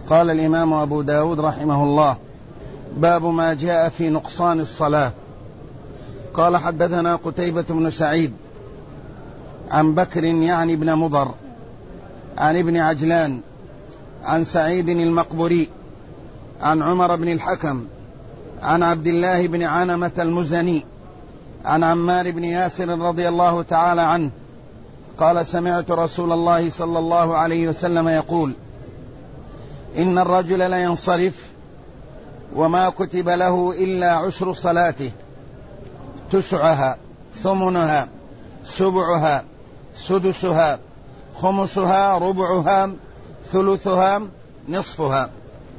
قال الإمام أبو داود رحمه الله: باب ما جاء في نقصان الصلاة. قال: حدثنا قتيبة بن سعيد عن بكر يعني بن مضر عن ابن عجلان عن سعيد المقبري عن عمر بن الحكم عن عبد الله بن عنمة المزني عن عمار بن ياسر رضي الله تعالى عنه قال: سمعت رسول الله صلى الله عليه وسلم يقول: إن الرجل لينصرف وما كتب له إلا عشر صلاته، تسعها، ثمنها، سبعها، سدسها، خمسها، ربعها، ثلثها، نصفها.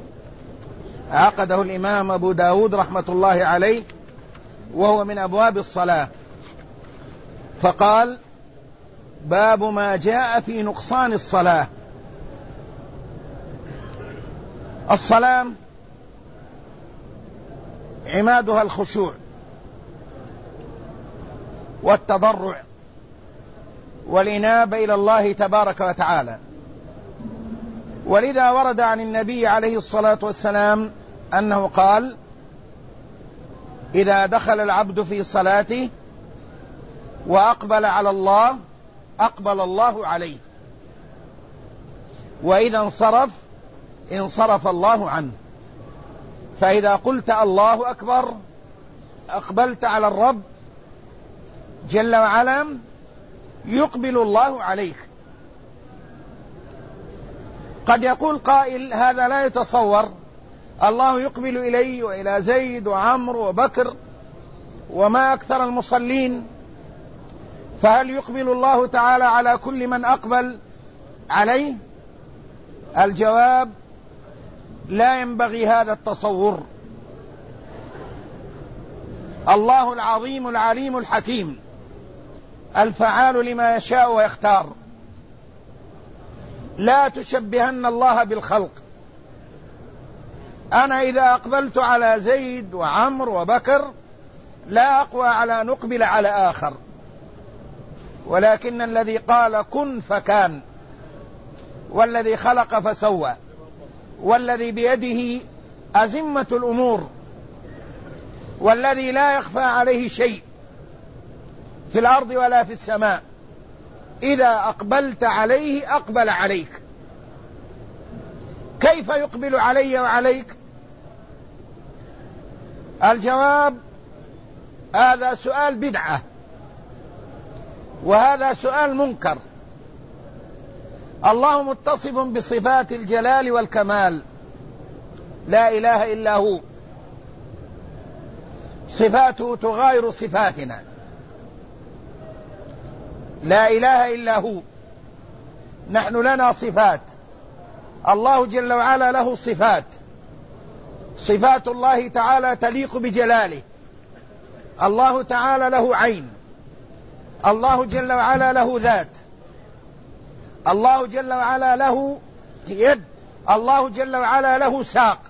عقده الإمام أبو داود رحمة الله عليه، وهو من أبواب الصلاة، فقال: باب ما جاء في نقصان الصلاة. الصلاة عمادها الخشوع والتضرع والإنابة إلى الله تبارك وتعالى، ولذا ورد عن النبي عليه الصلاة والسلام أنه قال: إذا دخل العبد في صلاته وأقبل على الله أقبل الله عليه، وإذا انصرف الله عنه. فإذا قلت الله أكبر أقبلت على الرب جل وعلا، يقبل الله عليك. قد يقول قائل: هذا لا يتصور، الله يقبل إلي وإلى زيد وعمر وبكر وما أكثر المصلين، فهل يقبل الله تعالى على كل من أقبل عليه؟ الجواب: لا ينبغي هذا التصور. الله العظيم العليم الحكيم الفعال لما يشاء ويختار، لا تشبهن الله بالخلق. أنا إذا أقبلت على زيد وعمر وبكر لا أقوى على أن أقبل على آخر، ولكن الذي قال كن فكان، والذي خلق فسوى، والذي بيده أزمة الأمور، والذي لا يخفى عليه شيء في الأرض ولا في السماء، إذا أقبلت عليه أقبل عليك. كيف يقبل علي وعليك؟ الجواب: هذا سؤال بدعة، وهذا سؤال منكر. الله متصف بصفات الجلال والكمال، لا إله إلا هو، صفاته تغاير صفاتنا، لا إله إلا هو. نحن لنا صفات، الله جل وعلا له صفات، صفات الله تعالى تليق بجلاله. الله تعالى له عين، الله جل وعلا له ذات، الله جل وعلا له يد، الله جل وعلا له ساق.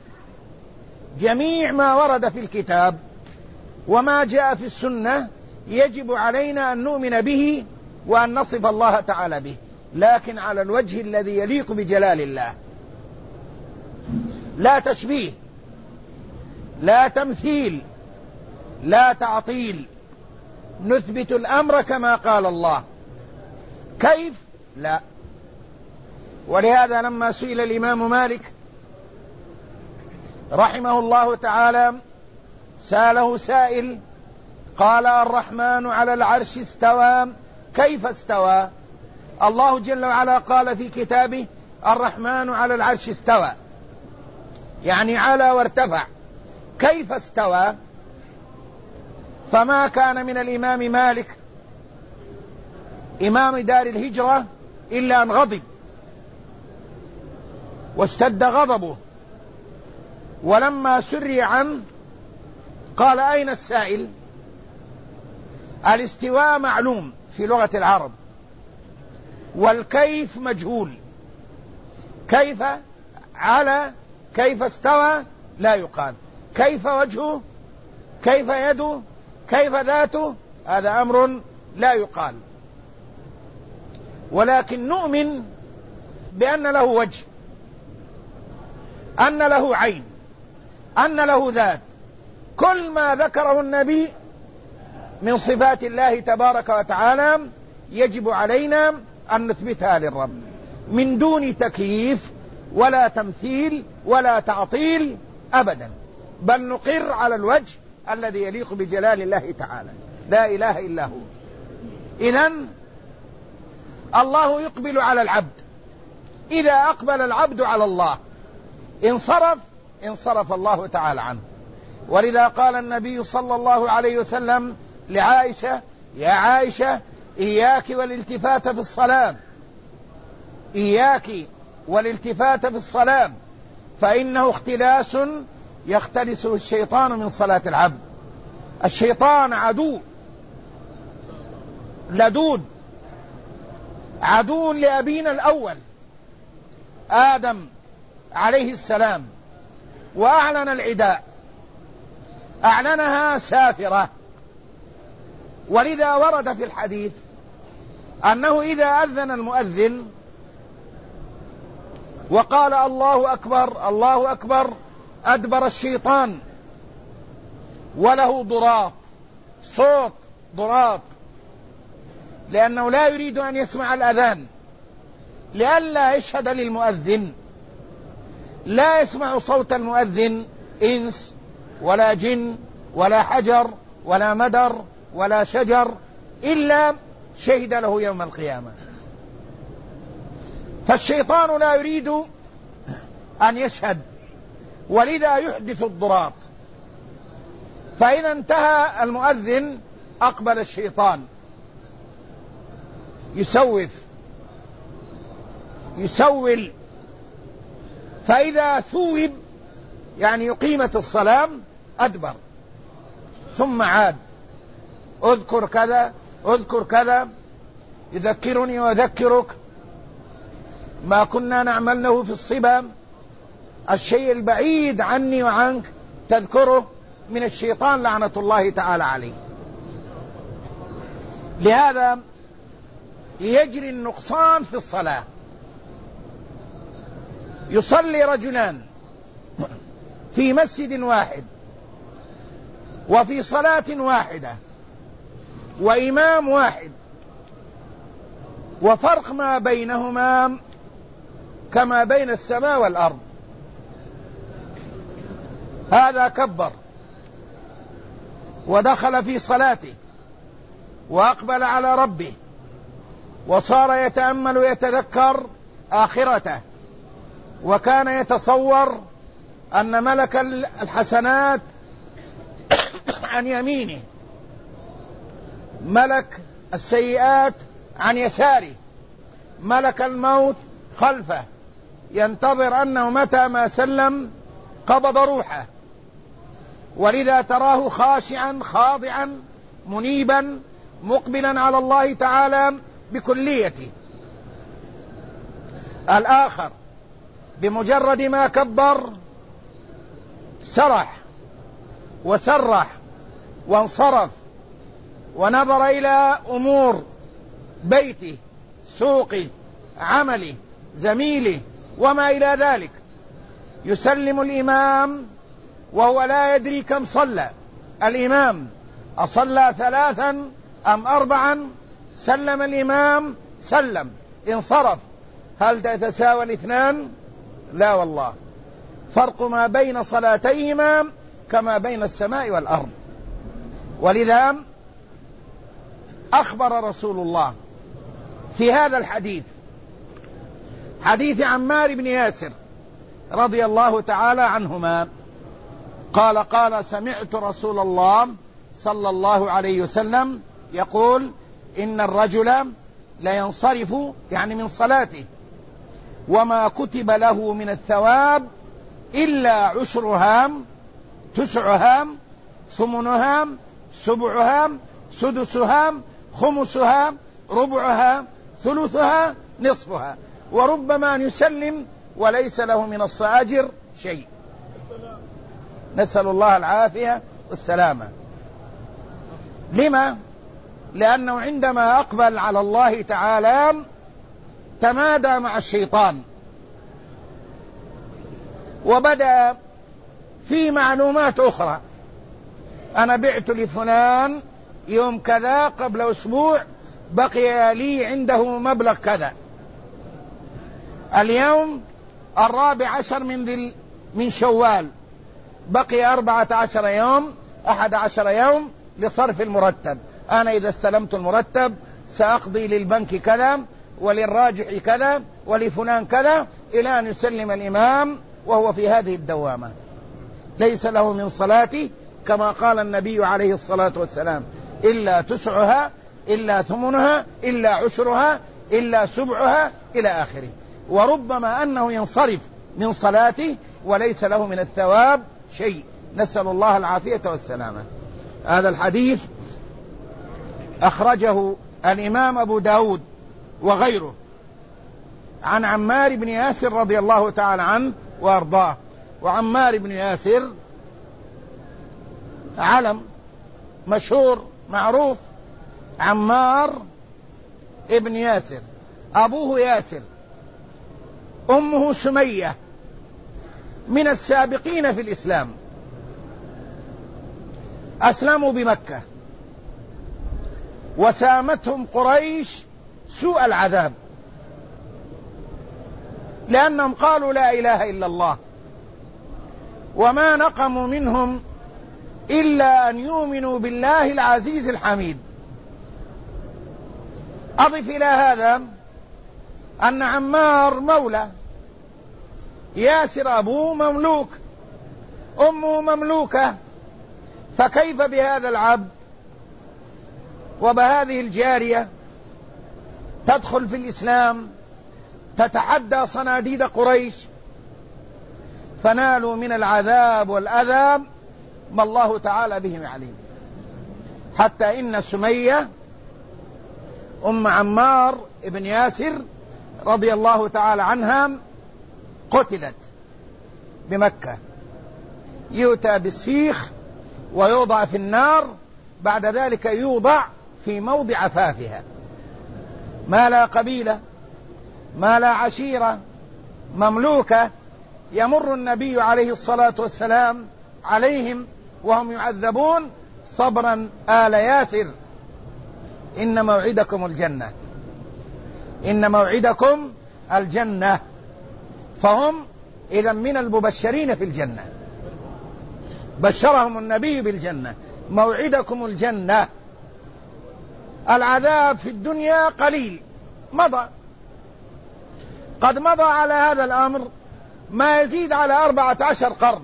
جميع ما ورد في الكتاب وما جاء في السنة يجب علينا أن نؤمن به وأن نصف الله تعالى به، لكن على الوجه الذي يليق بجلال الله، لا تشبيه، لا تمثيل، لا تعطيل. نثبت الأمر كما قال الله. كيف؟ لا. ولهذا لما سئل الإمام مالك رحمه الله تعالى، سأله سائل قال: الرحمن على العرش استوى، كيف استوى؟ الله جل وعلا قال في كتابه: الرحمن على العرش استوى، يعني على وارتفع. كيف استوى؟ فما كان من الإمام مالك إمام دار الهجرة إلا أن غضب واشتد غضبه، ولما سري عنه قال: أين السائل؟ الاستواء معلوم في لغة العرب، والكيف مجهول. كيف على، كيف استوى لا يقال. كيف وجهه، كيف يده، كيف ذاته، هذا أمر لا يقال. ولكن نؤمن بأن له وجه، أن له عين، أن له ذات، كل ما ذكره النبي من صفات الله تبارك وتعالى يجب علينا أن نثبتها للرب من دون تكييف ولا تمثيل ولا تعطيل أبدا، بل نقر على الوجه الذي يليق بجلال الله تعالى، لا إله إلا هو. إذن الله يقبل على العبد، إذا أقبل العبد على الله انصرف الله تعالى عنه. ولذا قال النبي صلى الله عليه وسلم لعائشة: يا عائشة إياك والالتفات في الصلاة، إياك والالتفات في الصلاة، فإنه اختلاس يختلسه الشيطان من صلاة العبد. الشيطان عدو لدود، عدو لأبينا الأول آدم عليه السلام، وأعلن العداء، أعلنها سافرة. ولذا ورد في الحديث أنه إذا أذن المؤذن وقال الله أكبر الله أكبر أدبر الشيطان، وله ضراط، صوت ضراط، لأنه لا يريد أن يسمع الأذان لئلا يشهد للمؤذن. لا يسمع صوت المؤذن إنس ولا جن ولا حجر ولا مدر ولا شجر إلا شهد له يوم القيامة. فالشيطان لا يريد أن يشهد، ولذا يحدث الضراط. فإذا انتهى المؤذن أقبل الشيطان يسول، فإذا ثوب يعني يقيمت الصلاة أدبر، ثم عاد: اذكر كذا اذكر كذا، يذكرني ويذكرك ما كنا نعمله في الصبا، الشيء البعيد عني وعنك تذكره من الشيطان لعنة الله تعالى عليه. لهذا يجري النقصان في الصلاة. يصلي رجلان في مسجد واحد وفي صلاة واحدة وإمام واحد، وفرق ما بينهما كما بين السماء والأرض. هذا كبر ودخل في صلاته وأقبل على ربه وصار يتأمل ويتذكر آخرته، وكان يتصور أن ملك الحسنات عن يمينه، ملك السيئات عن يساره، ملك الموت خلفه، ينتظر أنه متى ما سلم قبض روحه. ولذا تراه خاشعا خاضعا منيبا مقبلا على الله تعالى بكليته. الآخر بمجرد ما كبر سرح وسرح وانصرف ونظر إلى أمور بيته، سوقه، عمله، زميله وما إلى ذلك. يسلم الإمام وهو لا يدري كم صلى. الإمام أصلى 3 أم 4؟ سلم الإمام، سلم، انصرف. هل تتساوى الاثنان؟ لا والله، فرق ما بين صلاتيهما كما بين السماء والأرض. ولذا أخبر رسول الله في هذا الحديث، حديث عمار بن ياسر رضي الله تعالى عنهما، قال سمعت رسول الله صلى الله عليه وسلم يقول: إن الرجل لينصرف يعني من صلاته وما كتب له من الثواب إلا 10 9 8 7 سدسها 5 ربعها 3 نصفها، وربما أن يسلم وليس له من الصاجر شيء. نسأل الله العافية والسلامة. لما؟ لأنه عندما أقبل على الله تعالى تمادى مع الشيطان، وبدأ في معلومات أخرى: أنا بعت لفلان يوم كذا قبل أسبوع، بقي لي عنده مبلغ كذا. اليوم 14 من شوال، بقي 14 يوم 11 يوم لصرف المرتب. أنا إذا استلمت المرتب سأقضي للبنك كذا، وللراجع كذا، ولفلان كذا، إلى أن يسلم الإمام وهو في هذه الدوامة. ليس له من صلاته كما قال النبي عليه الصلاة والسلام: إلا تسعها، إلا ثمنها، إلا عشرها، إلا سبعها، إلى آخره. وربما أنه ينصرف من صلاته وليس له من الثواب شيء، نسأل الله العافية والسلامة. هذا الحديث أخرجه الإمام أبو داود وغيره عن عمار بن ياسر رضي الله تعالى عنه وأرضاه. وعمار بن ياسر علم مشهور معروف، عمار ابن ياسر، أبوه ياسر، أمه سمية، من السابقين في الإسلام، أسلموا بمكة وسامتهم قريش سوء العذاب، لأنهم قالوا لا إله إلا الله، وما نقموا منهم إلا أن يؤمنوا بالله العزيز الحميد. أضف إلى هذا أن عمار مولى، ياسر أبوه مملوك، أمه مملوكة، فكيف بهذا العبد وبهذه الجارية تدخل في الإسلام تتحدى صناديد قريش؟ فنالوا من العذاب والأذى ما الله تعالى بهم عليم، حتى إن سمية أم عمار ابن ياسر رضي الله تعالى عنها قتلت بمكة، يؤتى بالسيخ ويوضع في النار، بعد ذلك يوضع في موضع فافها، ما لا قبيلة، ما لا عشيرة، مملوكة. يمر النبي عليه الصلاة والسلام عليهم وهم يعذبون: صبرا آل ياسر، إن موعدكم الجنة، إن موعدكم الجنة. فهم إذا من المبشرين في الجنة، بشرهم النبي بالجنة: موعدكم الجنة. العذاب في الدنيا قليل، مضى، قد مضى على هذا الأمر ما يزيد على 14 قرن،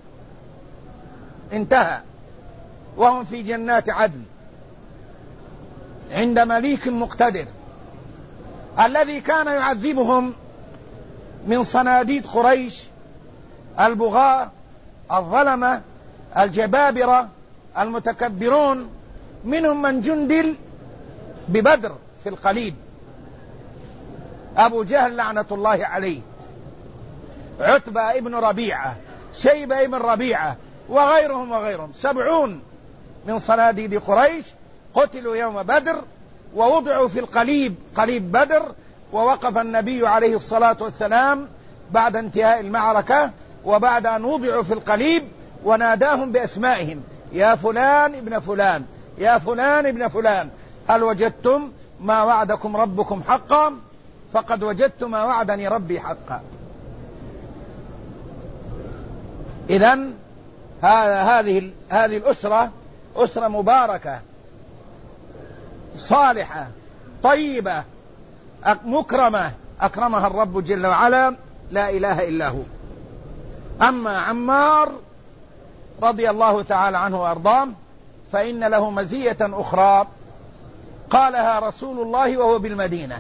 انتهى وهم في جنات عدن عند مليك مقتدر، الذي كان يعذبهم من صناديد قريش البغاة الظلمة الجبابرة المتكبرون، منهم من جندل ببدر في القليب، أبو جهل لعنة الله عليه، عتبة ابن ربيعة، شيبة ابن ربيعة، وغيرهم 70 من صناديد قريش قتلوا يوم بدر ووضعوا في القليب، قليب بدر. ووقف النبي عليه الصلاة والسلام بعد انتهاء المعركة وبعد أن وضعوا في القليب وناداهم بأسمائهم: يا فلان ابن فلان، يا فلان ابن فلان، هل وجدتم ما وعدكم ربكم حقا؟ فقد وجدت ما وعدني ربي حقا. إذن هذه الأسرة أسرة مباركة صالحة طيبة مكرمة، أكرمها الرب جل وعلا، لا إله إلا هو. أما عمار رضي الله تعالى عنه وأرضاه فإن له مزية أخرى قالها رسول الله وهو بالمدينة.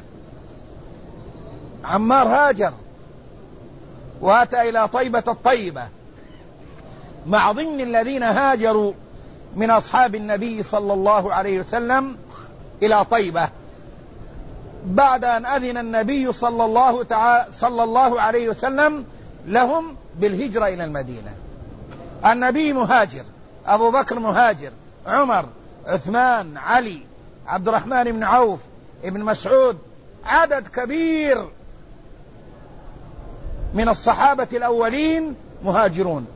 عمار هاجر وأتى إلى طيبة الطيبة مع ضمن الذين هاجروا من أصحاب النبي صلى الله عليه وسلم إلى طيبة بعد أن أذن النبي صلى الله عليه وسلم لهم بالهجرة إلى المدينة. النبي مهاجر، أبو بكر مهاجر، عمر، عثمان، علي، عبد الرحمن بن عوف، ابن مسعود، عدد كبير من الصحابة الأولين مهاجرون.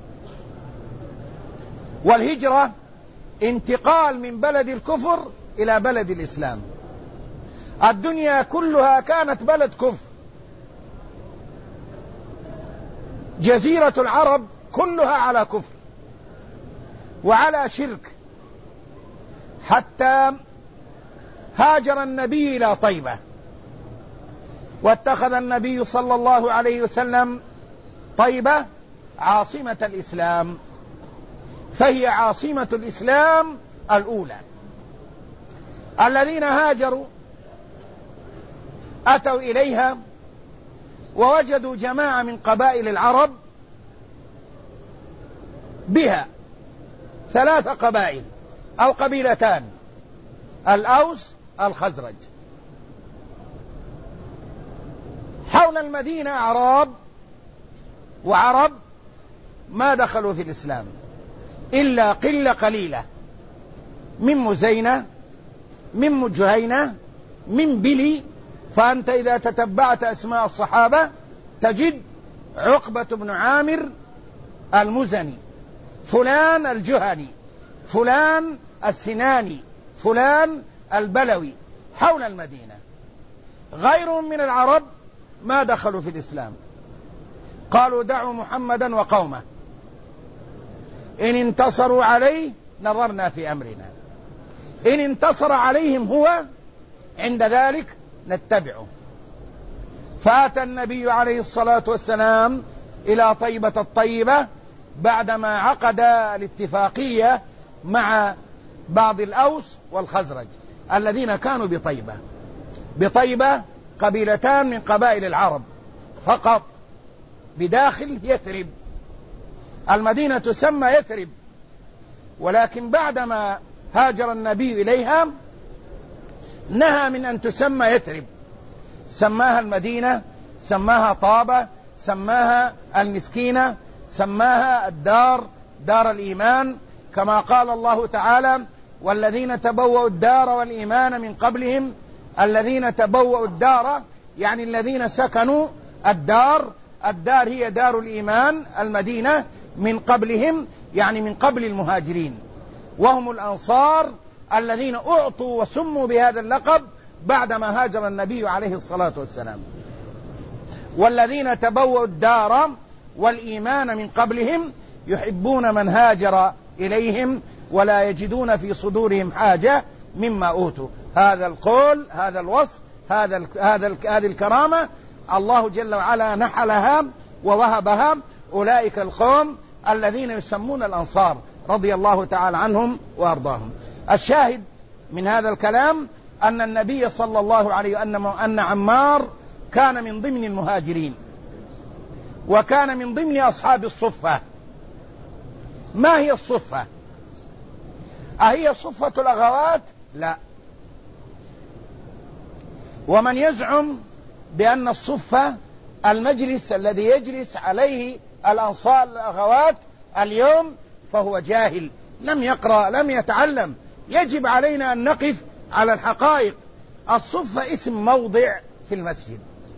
والهجرة انتقال من بلد الكفر إلى بلد الإسلام. الدنيا كلها كانت بلد كفر، جزيرة العرب كلها على كفر وعلى شرك، حتى هاجر النبي إلى طيبة، واتخذ النبي صلى الله عليه وسلم طيبة عاصمة الإسلام، فهي عاصمة الإسلام الأولى. الذين هاجروا أتوا إليها ووجدوا جماعة من قبائل العرب بها 3 قبائل أو قبيلتان، الأوس الخزرج. حول المدينة أعراب وعرب ما دخلوا في الإسلام إلا قلة قليلة، من مزينة، من مجهينة، من بلي. فأنت إذا تتبعت أسماء الصحابة تجد عقبة بن عامر المزني، فلان الجهني، فلان السناني، فلان البلوي، حول المدينة. غيرهم من العرب ما دخلوا في الإسلام، قالوا دعوا محمدا وقومه، إن انتصروا عليه نظرنا في أمرنا، إن انتصر عليهم هو عند ذلك نتبعه. فأتى النبي عليه الصلاة والسلام إلى طيبة الطيبة بعدما عقد الاتفاقية مع بعض الأوس والخزرج الذين كانوا بطيبة. بطيبة قبيلتان من قبائل العرب فقط بداخل يثرب، المدينة تسمى يثرب، ولكن بعدما هاجر النبي إليها نهى من أن تسمى يثرب، سماها المدينة، سماها طابة، سماها المسكينة، سماها الدار، دار الإيمان، كما قال الله تعالى والذين تبوأوا الدار والإيمان من قبلهم. الذين تبوأوا الدار يعني الذين سكنوا الدار، الدار هي دار الإيمان، المدينة من قبلهم يعني من قبل المهاجرين، وهم الأنصار الذين أعطوا وسموا بهذا اللقب بعدما هاجر النبي عليه الصلاة والسلام. والذين تبوأوا الدار والإيمان من قبلهم يحبون من هاجر إليهم ولا يجدون في صدورهم حاجة مما أوتوا. هذا القول، هذا الوصف، هذه الكرامة الله جل وعلا نحلها ووهبها أولئك القوم الذين يسمون الأنصار رضي الله تعالى عنهم وأرضاهم. الشاهد من هذا الكلام أن النبي صلى الله عليه وسلم أن عمار كان من ضمن المهاجرين وكان من ضمن أصحاب الصفة. ما هي الصفة؟ أهي صفة الأغوات؟ لا. ومن يزعم بأن الصفة المجلس الذي يجلس عليه الأنصار الأغوات اليوم فهو جاهل، لم يقرأ، لم يتعلم. يجب علينا أن نقف على الحقائق. الصفة اسم موضع في المسجد.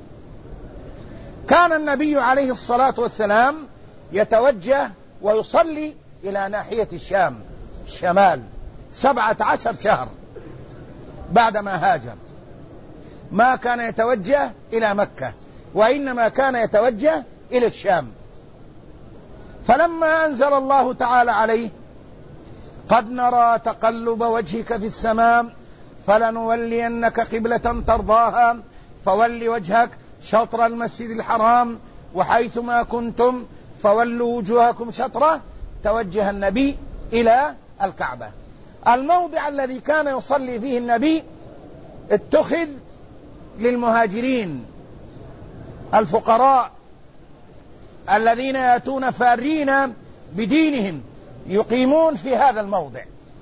كان النبي عليه الصلاة والسلام يتوجه ويصلي إلى ناحية الشام، الشمال، 17 شهر بعدما هاجر. ما كان يتوجه إلى مكة، وإنما كان يتوجه إلى الشام. فلما أنزل الله تعالى عليه قد نرى تقلب وجهك في السماء فلنولينك قبلة ترضاها فول وجهك شطر المسجد الحرام وحيثما كنتم فولوا وجوهكم شطره، توجه النبي إلى الكعبة. الموضع الذي كان يصلي فيه النبي اتخذ للمهاجرين الفقراء الذين يأتون فارين بدينهم يقيمون في هذا الموضع.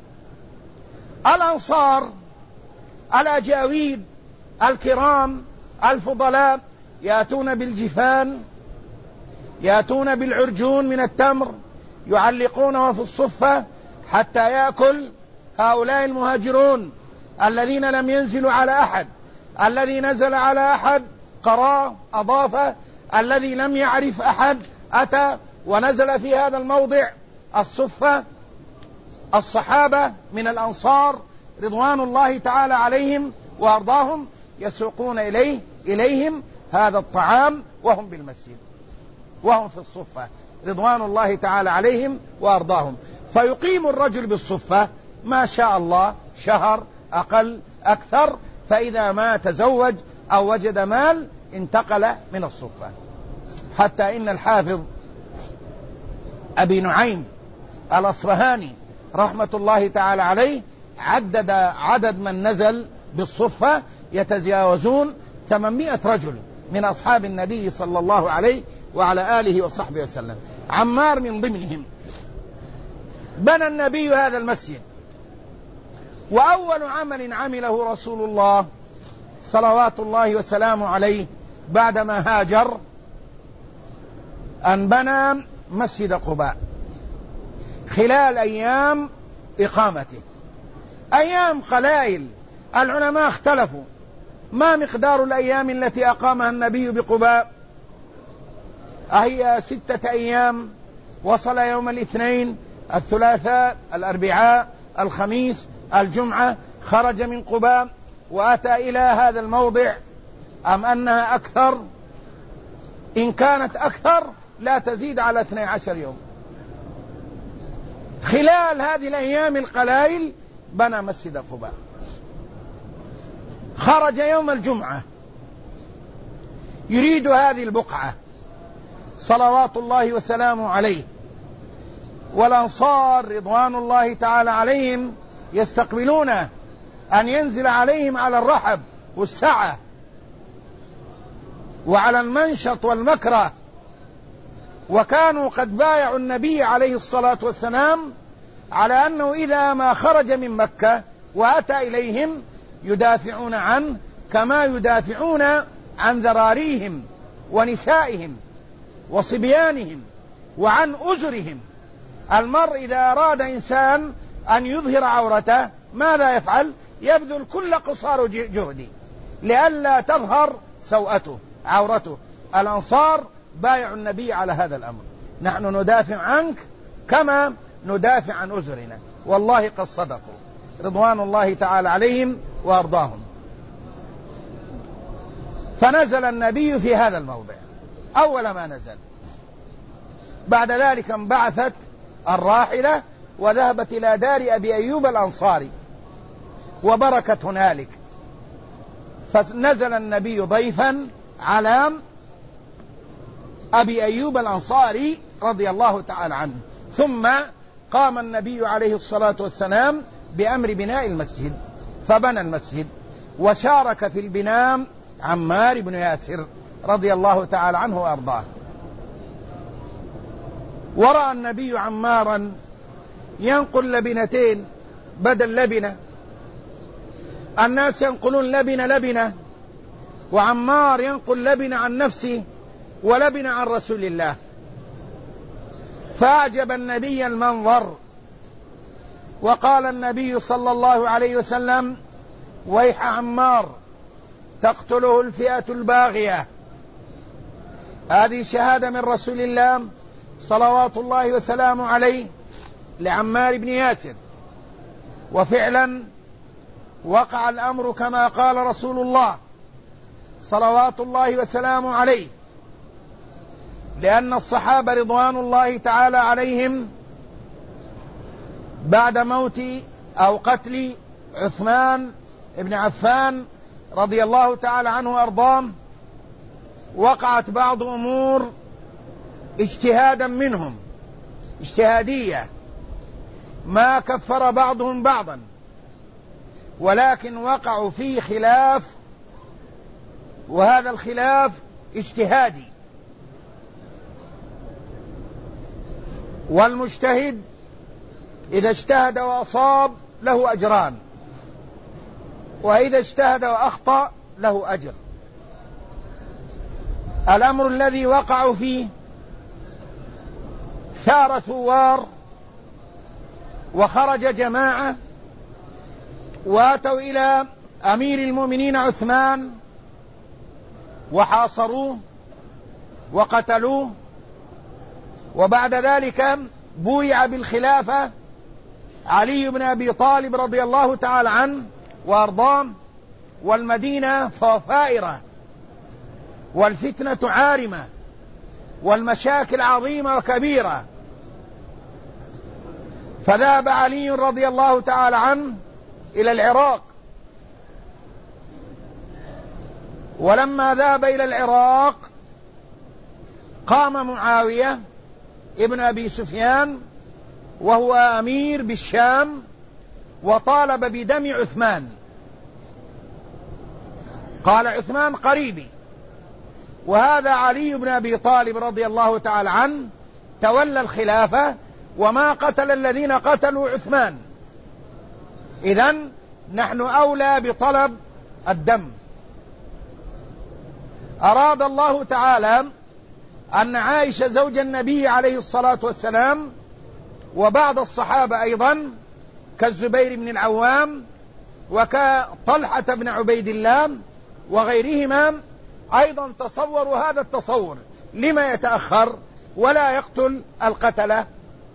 الأنصار الأجاويد الكرام الفضلاء يأتون بالجفان، يأتون بالعرجون من التمر يعلقونه في الصفة حتى يأكل هؤلاء المهاجرون الذين لم ينزلوا على أحد. الذي نزل على أحد قراه أضافه، الذي لم يعرف أحد أتى ونزل في هذا الموضع الصفة الصحابة من الأنصار رضوان الله تعالى عليهم وأرضاهم يسوقون إليهم هذا الطعام وهم بالمسجد وهم في الصفة رضوان الله تعالى عليهم وأرضاهم. فيقيم الرجل بالصفة ما شاء الله شهر أقل أكثر، فإذا ما تزوج أو وجد مال انتقل من الصفة. حتى إن الحافظ أبي نعيم الأصفهاني رحمة الله تعالى عليه عدد من نزل بالصفة يتجاوزون 800 رجل من أصحاب النبي صلى الله عليه وعلى آله وصحبه وسلم، عمار من ضمنهم. بنى النبي هذا المسجد، وأول عمل عمله رسول الله صلوات الله وسلامه عليه بعدما هاجر أن بنى مسجد قباء خلال أيام إقامته، أيام قلائل. العلماء اختلفوا ما مقدار الأيام التي أقامها النبي بقباء، أهي 6 أيام، وصل يوم الاثنين الثلاثاء الأربعاء الخميس الجمعة، خرج من قباء وأتى إلى هذا الموضع، أم أنها أكثر؟ إن كانت أكثر لا تزيد على 12 يوم. خلال هذه الأيام القلائل بنى مسجد قباء. خرج يوم الجمعة يريد هذه البقعة صلوات الله وسلامه عليه، والأنصار رضوان الله تعالى عليهم يستقبلونه أن ينزل عليهم على الرحب والسعة وعلى المنشط والمكره، وكانوا قد بايعوا النبي عليه الصلاة والسلام على أنه إذا ما خرج من مكة وأتى إليهم يدافعون عنه كما يدافعون عن ذراريهم ونسائهم وصبيانهم وعن أزرهم. المرء إذا أراد إنسان أن يظهر عورته ماذا يفعل؟ يبذل كل قصار جهده لئلا تظهر سوءته عورته. الأنصار بايعوا النبي على هذا الأمر، نحن ندافع عنك كما ندافع عن أزرنا، والله قد صدقوا رضوان الله تعالى عليهم وأرضاهم. فنزل النبي في هذا الموضع أول ما نزل. بعد ذلك انبعثت الراحلة وذهبت إلى دار أبي أيوب الأنصاري وبركت هنالك، فنزل النبي ضيفا على أبي أيوب الأنصاري رضي الله تعالى عنه. ثم قام النبي عليه الصلاة والسلام بأمر بناء المسجد، فبنى المسجد، وشارك في البناء عمار بن ياسر رضي الله تعالى عنه وأرضاه. ورأى النبي عمارا ينقل لبنتين بدل لبنة، الناس ينقلون لبنة، وعمار ينقل لبنة عن نفسه ولبنة عن رسول الله. فأعجب النبي المنظر، وقال النبي صلى الله عليه وسلم: ويح عمار تقتله الفئة الباغية. هذه شهادة من رسول الله صلوات الله وسلامه عليه لعمار بن ياسر. وفعلا وقع الأمر كما قال رسول الله صلوات الله وسلامه عليه، لأن الصحابة رضوان الله تعالى عليهم بعد موت أو قتل عثمان بن عفان رضي الله تعالى عنه وأرضاه وقعت بعض أمور اجتهادا منهم اجتهادية، ما كفر بعضهم بعضا، ولكن وقعوا في خلاف، وهذا الخلاف اجتهادي. والمجتهد إذا اجتهد وأصاب له أجران، وإذا اجتهد وأخطأ له أجر. الأمر الذي وقعوا فيه ثار ثوار وخرج جماعة واتوا إلى أمير المؤمنين عثمان وحاصروه وقتلوه، وبعد ذلك بويع بالخلافة علي بن أبي طالب رضي الله تعالى عنه وأرضاه، والمدينة فائرة، والفتنة عارمة، والمشاكل عظيمة وكبيرة. فذهب علي رضي الله تعالى عنه إلى العراق، ولما ذهب إلى العراق قام معاوية ابن أبي سفيان وهو أمير بالشام وطالب بدم عثمان. قال عثمان قريبي، وهذا علي بن أبي طالب رضي الله تعالى عنه تولى الخلافة وما قتل الذين قتلوا عثمان، إذن نحن أولى بطلب الدم. أراد الله تعالى أن عائشة زوج النبي عليه الصلاة والسلام وبعض الصحابة أيضا كالزبير بن العوام وكطلحة بن عبيد الله وغيرهما أيضا تصوروا هذا التصور، لما يتأخر ولا يقتل القتلة؟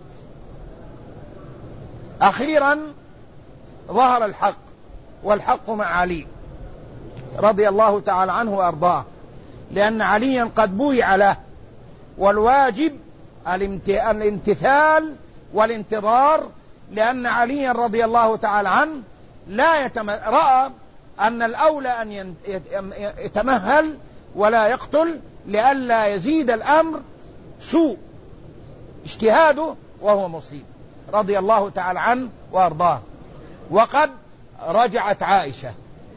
أخيرا ظهر الحق، والحق مع علي رضي الله تعالى عنه وأرضاه، لأن عليا قد بويع له، والواجب الامتثال والانتظار، لأن عليا رضي الله تعالى عنه رأى أن الأولى أن يتمهل ولا يقتل لئلا يزيد الأمر سوء اجتهاده وهو مصيب، رضي الله تعالى عنه وأرضاه. وقد رجعت عائشة،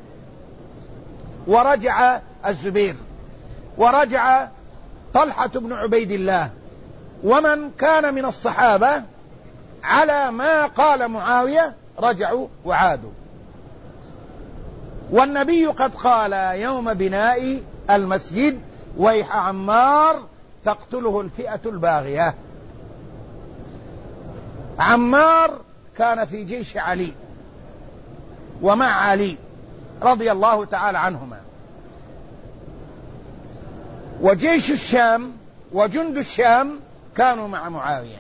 ورجع الزبير، ورجع طلحة بن عبيد الله، ومن كان من الصحابة على ما قال معاوية رجعوا وعادوا. والنبي قد قال يوم بناء المسجد: ويح عمار تقتله الفئة الباغية. عمار كان في جيش علي ومع علي رضي الله تعالى عنهما، وجيش الشام وجند الشام كانوا مع معاوية،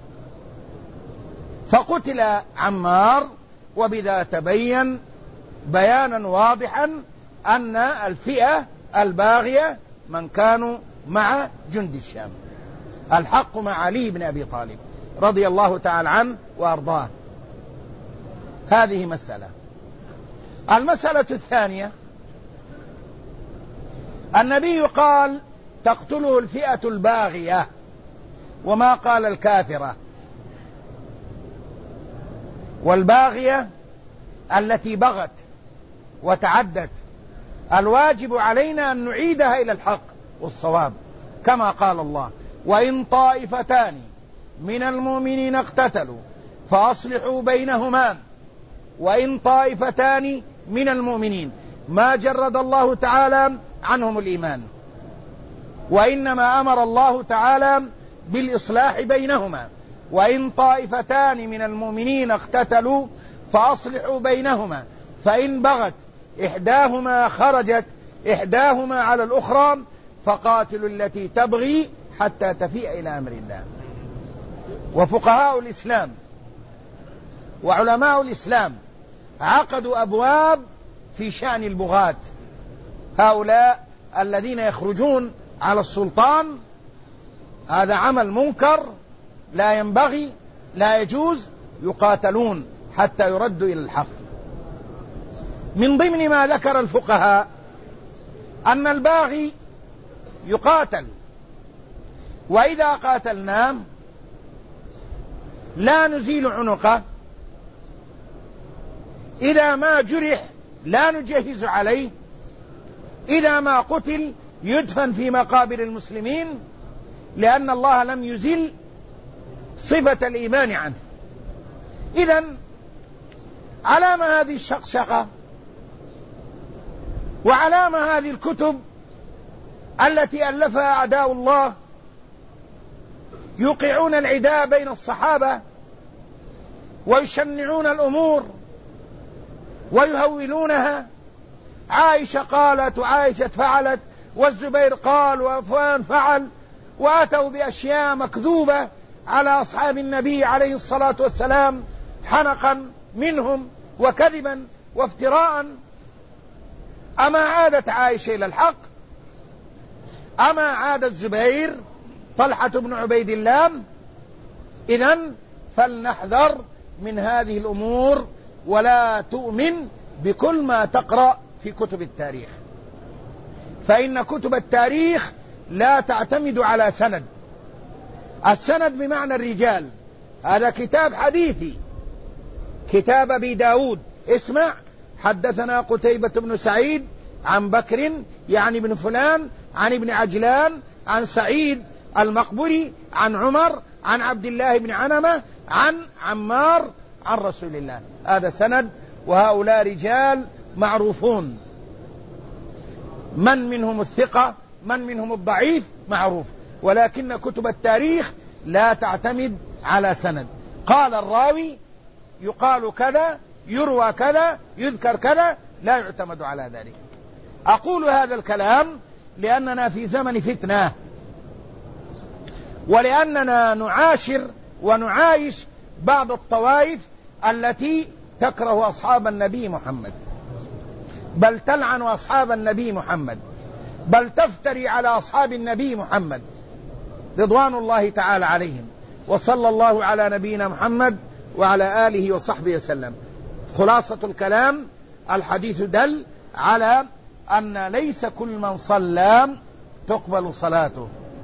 فقتل عمار، وبذا تبين بيانا واضحا أن الفئة الباغية من كانوا مع جند الشام. الحق مع علي بن أبي طالب رضي الله تعالى عنه وأرضاه. هذه مسألة. المسألة الثانية: النبي قال تقتله الفئة الباغية، وما قال الكافرة. والباغية التي بغت وتعدت، الواجب علينا أن نعيدها إلى الحق والصواب، كما قال الله: وإن طائفتان من المؤمنين اقتتلوا فأصلحوا بينهما. وإن طائفتان من المؤمنين، ما جرد الله تعالى عنهم الإيمان، وإنما أمر الله تعالى بالإصلاح بينهما. وإن طائفتان من المؤمنين اقتتلوا فأصلحوا بينهما، فإن بغت إحداهما خرجت إحداهما على الأخرى فقاتلوا التي تبغي حتى تفيء إلى أمر الله. وفقهاء الإسلام وعلماء الإسلام عقدوا أبواب في شأن البغاة، هؤلاء الذين يخرجون على السلطان. هذا عمل منكر لا ينبغي، لا يجوز، يقاتلون حتى يردوا إلى الحق. من ضمن ما ذكر الفقهاء أن الباغي يقاتل، وإذا قاتلناه لا نزيل عنقه، إذا ما جرح لا نجهز عليه، إذا ما قتل يدفن في مقابر المسلمين، لأن الله لم يزل صفة الإيمان عنه. إذن علامة هذه الشقشقة، وعلامة هذه الكتب التي ألفها أعداء الله يوقعون العداء بين الصحابة ويشنعون الأمور ويهولونها. عائشة قالت، وعائشة فعلت، والزبير قال وفلان فعل، وأتوا بأشياء مكذوبة على أصحاب النبي عليه الصلاة والسلام حنقا منهم وكذبا وافتراء. أما عادت عائشة إلى الحق؟ أما عاد الزبير طلحة بن عبيد الله؟ إذن فلنحذر من هذه الأمور، ولا تؤمن بكل ما تقرأ في كتب التاريخ، فإن كتب التاريخ لا تعتمد على سند. السند بمعنى الرجال. هذا كتاب حديثي، كتاب أبي داود. اسمع: حدثنا قتيبة بن سعيد عن بكر يعني بن فلان عن ابن عجلان عن سعيد المقبري عن عمر عن عبد الله بن عنمة عن عمار عن رسول الله. هذا سند، وهؤلاء رجال معروفون، من منهم الثقة من منهم الضعيف معروف، ولكن كتب التاريخ لا تعتمد على سند. قال الراوي يقال كذا، يروى كذا، يذكر كذا، لا يعتمد على ذلك. أقول هذا الكلام لأننا في زمن فتنة، ولأننا نعاشر ونعايش بعض الطوائف التي تكره أصحاب النبي محمد، بل تلعن أصحاب النبي محمد، بل تفتري على أصحاب النبي محمد رضوان الله تعالى عليهم. وصلى الله على نبينا محمد وعلى آله وصحبه وسلم. خلاصة الكلام: الحديث دل على أن ليس كل من صلى تقبل صلاته،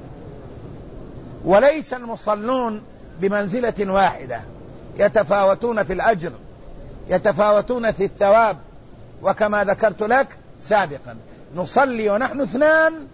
وليس المصلون بمنزلة واحدة، يتفاوتون في الأجر، يتفاوتون في الثواب. وكما ذكرت لك سابقا، نصلي ونحن 2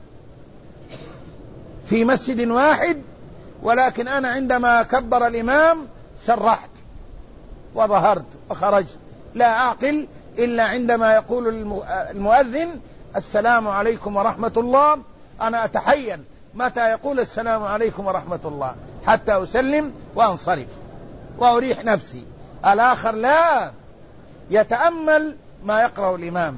في مسجد واحد، ولكن أنا عندما كبر الإمام سرحت وظهرت وخرجت، لا أعقل إلا عندما يقول المؤذن السلام عليكم ورحمة الله، أنا أتحين متى يقول السلام عليكم ورحمة الله حتى أسلم وأنصرف وأريح نفسي. الآخر لا، يتأمل ما يقرأ الإمام،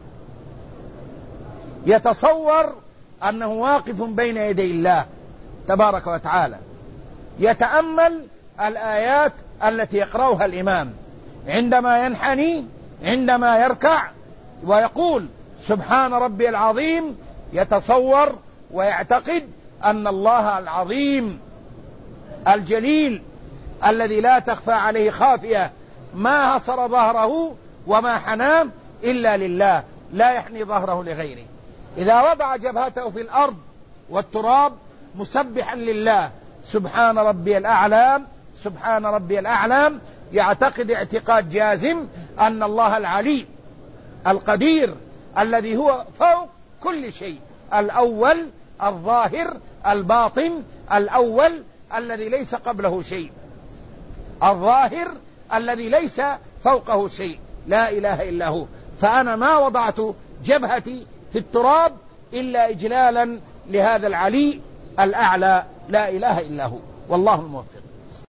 يتصور أنه واقف بين يدي الله تبارك وتعالى، يتأمل الآيات التي يقرأها الإمام عندما ينحني، عندما يركع ويقول سبحان ربي العظيم، يتصور ويعتقد أن الله العظيم الجليل الذي لا تخفى عليه خافية ما هصر ظهره وما حناه إلا لله، لا يحني ظهره لغيره. إذا وضع جبهته في الأرض والتراب مسبحا لله سبحان ربي الأعلى سبحان ربي الأعلى، يعتقد اعتقاد جازم أن الله العلي القدير الذي هو فوق كل شيء، الأول الظاهر الباطن، الأول الذي ليس قبله شيء، الظاهر الذي ليس فوقه شيء، لا إله إلا هو. فأنا ما وضعت جبهتي في التراب إلا إجلالا لهذا العلي الأعلى، لا إله إلا هو، والله الموفق.